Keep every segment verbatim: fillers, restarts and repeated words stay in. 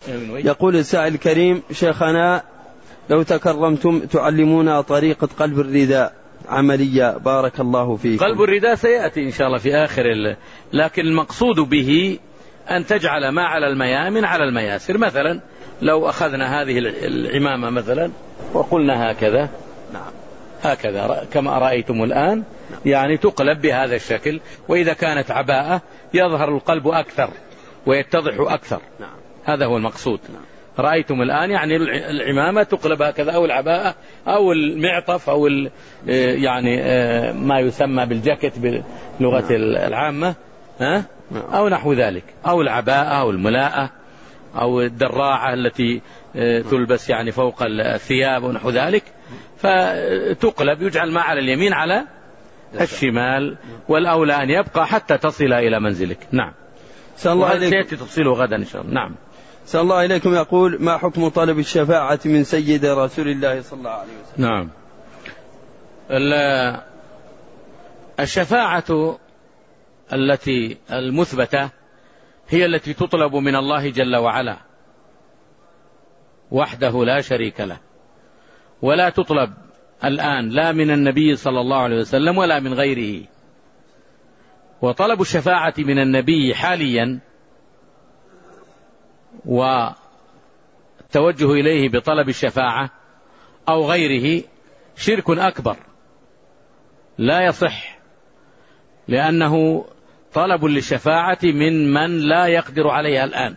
يقول السائل الكريم: شيخنا لو تكرمتم تعلمونا طريقة قلب الرداء عملية بارك الله فيكم. قلب الرداء سيأتي إن شاء الله في آخر ال... لكن المقصود به أن تجعل ما على الميامن على المياسر. مثلا لو أخذنا هذه العمامة مثلا وقلنا هكذا، نعم هكذا كما رأيتم الآن، يعني تقلب بهذا الشكل. وإذا كانت عباءة يظهر القلب أكثر ويتضح أكثر. نعم. هذا هو المقصود. نعم. رأيتم الآن يعني العمامة تقلب هكذا، أو العباءة أو المعطف أو يعني ما يسمى بالجاكيت باللغة العامة، ها؟ أو نحو ذلك، أو العباءة أو الملاءة أو الدراعة التي تلبس يعني فوق الثياب ونحو ذلك، فتقلب يجعل ما على اليمين على الشمال، والأولى أن يبقى حتى تصل إلى منزلك. نعم. سأل الله عليكم. سيأتي تفصيله غدا إن شاء الله. نعم. سأل الله إليكم. يقول: ما حكم طلب الشفاعة من سيد رسول الله صلى الله عليه وسلم؟ نعم. الشفاعة التي المثبتة هي التي تطلب من الله جل وعلا وحده لا شريك له، ولا تطلب الآن لا من النبي صلى الله عليه وسلم ولا من غيره. وطلب الشفاعة من النبي حاليا والتوجه إليه بطلب الشفاعة أو غيره شرك أكبر لا يصح، لأنه طلب للشفاعة من من لا يقدر عليها الآن.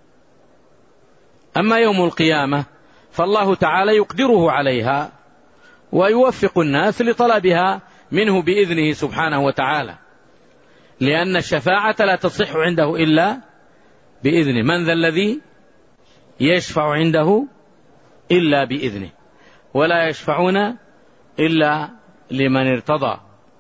أما يوم القيامة فالله تعالى يقدره عليها ويوفق الناس لطلبها منه بإذنه سبحانه وتعالى، لأن الشفاعة لا تصح عنده إلا بإذنه. من ذا الذي يشفع عنده إلا بإذنه، ولا يشفعون إلا لمن ارتضى.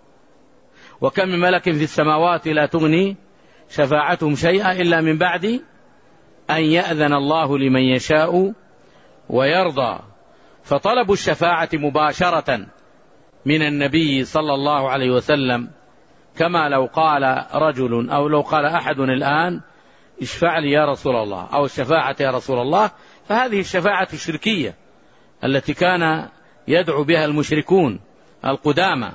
وكم من ملك في السماوات لا تغني شفاعتهم شيئا إلا من بعد أن يأذن الله لمن يشاء ويرضى. فطلب الشفاعة مباشرة من النبي صلى الله عليه وسلم، كما لو قال رجل أو لو قال أحد الآن: اشفع لي يا رسول الله، أو الشفاعة يا رسول الله، فهذه الشفاعة الشركية التي كان يدعو بها المشركون القدامى.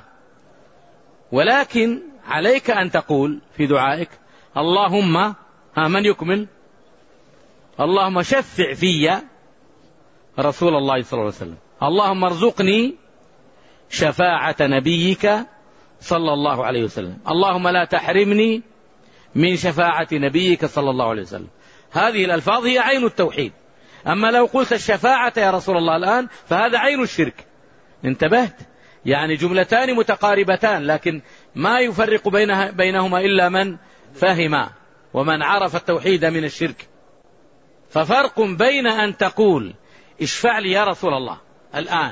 ولكن عليك أن تقول في دعائك: اللهم، ها من يكمل؟ اللهم شفع في رسول الله صلى الله عليه وسلم، اللهم ارزقني شفاعة نبيك صلى الله عليه وسلم، اللهم لا تحرمني من شفاعة نبيك صلى الله عليه وسلم. هذه الألفاظ هي عين التوحيد. أما لو قلت الشفاعة يا رسول الله الآن فهذا عين الشرك. انتبهت؟ يعني جملتان متقاربتان، لكن ما يفرق بينها بينهما إلا من فهم ومن عرف التوحيد من الشرك. ففرق بين أن تقول اشفع لي يا رسول الله الآن،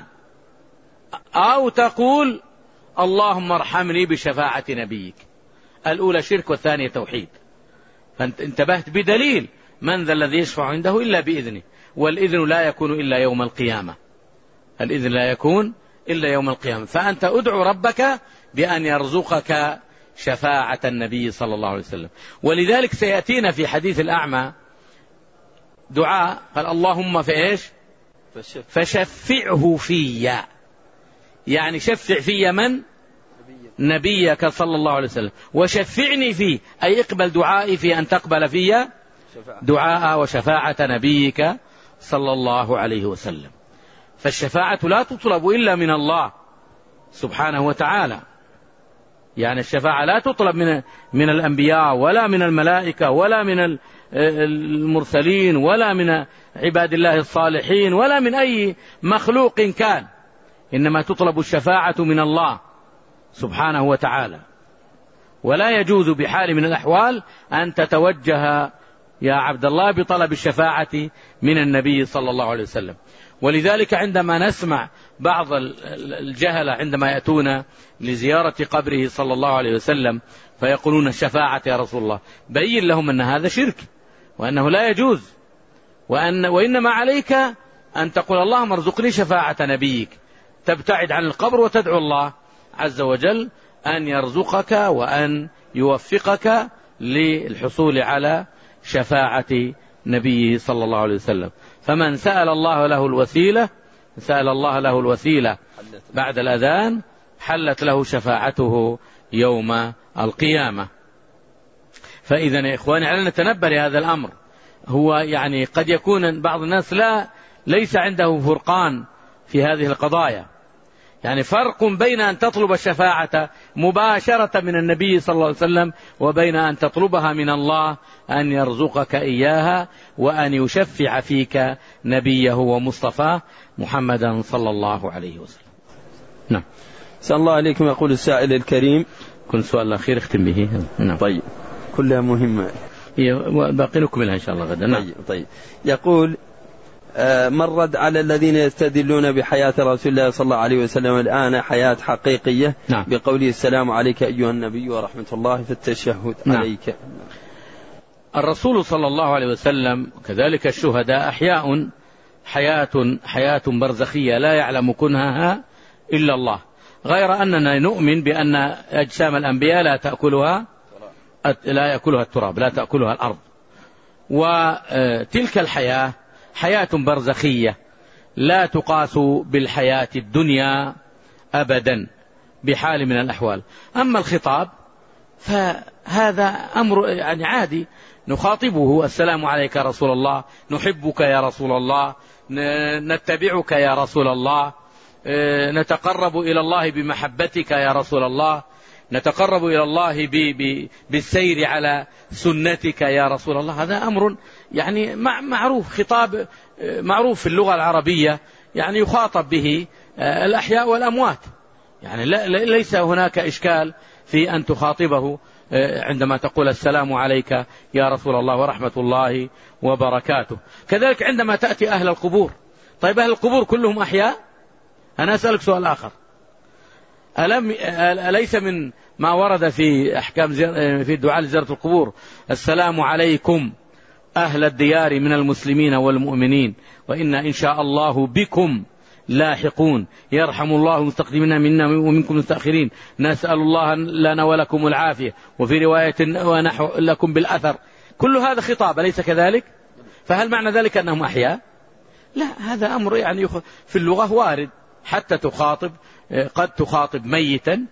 أو تقول اللهم ارحمني بشفاعة نبيك. الأولى شرك والثانية توحيد. فانت انتبهت بدليل: من ذا الذي يشفع عنده إلا بإذنه، والإذن لا يكون إلا يوم القيامة. الإذن لا يكون إلا يوم القيامة. فأنت أدعو ربك بأن يرزقك شفاعة النبي صلى الله عليه وسلم. ولذلك سيأتينا في حديث الأعمى دعاء قال: اللهم فإيش؟ فشفعه في، يعني شفع في من؟ نبيك صلى الله عليه وسلم. وشفعني فيه أي اقبل دعائي في أن تقبل في دعاء وشفاعة نبيك صلى الله عليه وسلم. فالشفاعة لا تطلب إلا من الله سبحانه وتعالى. يعني الشفاعة لا تطلب من من الأنبياء ولا من الملائكة ولا من المرسلين ولا من عباد الله الصالحين ولا من أي مخلوق كان، إنما تطلب الشفاعة من الله سبحانه وتعالى. ولا يجوز بحال من الأحوال أن تتوجه يا عبد الله بطلب الشفاعة من النبي صلى الله عليه وسلم. ولذلك عندما نسمع بعض الجهلة عندما يأتون لزيارة قبره صلى الله عليه وسلم فيقولون الشفاعة يا رسول الله، بين لهم أن هذا شرك وأنه لا يجوز، وأن وإنما عليك أن تقول اللهم ارزقني شفاعة نبيك، تبتعد عن القبر وتدعو الله عز وجل أن يرزقك وأن يوفقك للحصول على شفاعة نبيه صلى الله عليه وسلم. فمن سأل الله له الوسيلة سأل الله له الوسيلة بعد الأذان حلت له شفاعته يوم القيامة. فإذا يا إخواني علينا نتنبه لهذا الأمر. هو يعني قد يكون بعض الناس لا ليس عنده فرقان في هذه القضايا. يعني فرق بين أن تطلب الشفاعة مباشرة من النبي صلى الله عليه وسلم وبين أن تطلبها من الله أن يرزقك إياها وأن يشفع فيك نبيه ومصطفاه محمدا صلى الله عليه وسلم. نعم. سأل الله عليكم. يقول السائل الكريم. كل سؤال الأخير اختم به. نعم. طيب كلها مهمة. باقي نكملها إن شاء الله غدا. نعم. طيب. طيب. يقول مرد على الذين يستدلون بحياة رسول الله صلى الله عليه وسلم الآن حياة حقيقية. نعم. بقوله السلام عليك أيها النبي ورحمة الله في التشهد. نعم. عليك. الرسول صلى الله عليه وسلم كذلك الشهداء أحياء حياة حياة برزخية لا يعلم كنهها إلا الله، غير أننا نؤمن بأن أجسام الأنبياء لا تأكلها لا يأكلها التراب، لا تأكلها الأرض. وتلك الحياة حياة برزخية لا تقاس بالحياة الدنيا أبدا بحال من الأحوال. أما الخطاب فهذا أمر يعني عادي، نخاطبه السلام عليك يا رسول الله، نحبك يا رسول الله، نتبعك يا رسول الله، نتقرب إلى الله بمحبتك يا رسول الله، نتقرب إلى الله بالسير على سنتك يا رسول الله. هذا أمر يعني معروف، خطاب معروف في اللغة العربية، يعني يخاطب به الأحياء والأموات. يعني ليس هناك إشكال في أن تخاطبه عندما تقول السلام عليك يا رسول الله ورحمة الله وبركاته. كذلك عندما تأتي أهل القبور، طيب أهل القبور كلهم أحياء؟ أنا أسألك سؤال آخر، ألم أليس من ما ورد في أحكام في الدعاء لزيارة القبور السلام عليكم أهل الديار من المسلمين والمؤمنين وإنا إن شاء الله بكم لاحقون، يرحم الله المستقدمين منا ومنكم المستأخرين، نسأل الله لنا ولكم العافية، وفي رواية ونحو لكم بالأثر. كل هذا خطاب أليس كذلك؟ فهل معنى ذلك أنهم أحياء؟ لا، هذا أمر يعني في اللغة وارد، حتى تخاطب قد تخاطب ميتا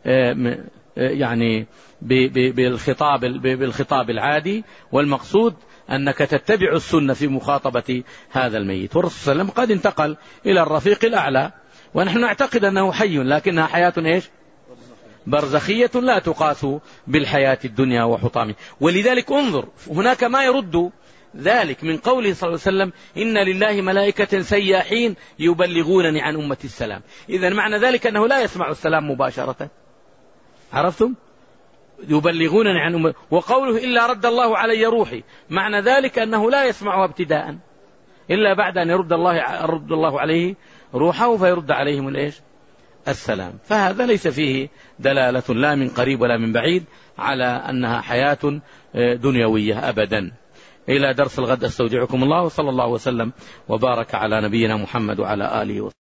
يعني بالخطاب بالخطاب العادي، والمقصود أنك تتبع السنة في مخاطبة هذا الميت. والرسول صلى الله عليه وسلم قد انتقل إلى الرفيق الأعلى، ونحن نعتقد أنه حي، لكنها حياة إيش؟ برزخية لا تقاس بالحياة الدنيا وحطامها. ولذلك انظر هناك ما يرد ذلك من قوله صلى الله عليه وسلم إن لله ملائكة سياحين يبلغونني عن أمة السلام. إذن معنى ذلك أنه لا يسمع السلام مباشرة، عرفتم؟ يبلغونني عن أمة. وقوله إلا رد الله علي روحي، معنى ذلك أنه لا يسمعها ابتداء إلا بعد أن يرد الله يرد الله عليه روحه فيرد عليهم الإيش؟ السلام. فهذا ليس فيه دلالة لا من قريب ولا من بعيد على أنها حياة دنيوية أبدا. إلى درس الغد أستودعكم الله، وصلى الله وسلم وبارك على نبينا محمد وعلى آله وسلم.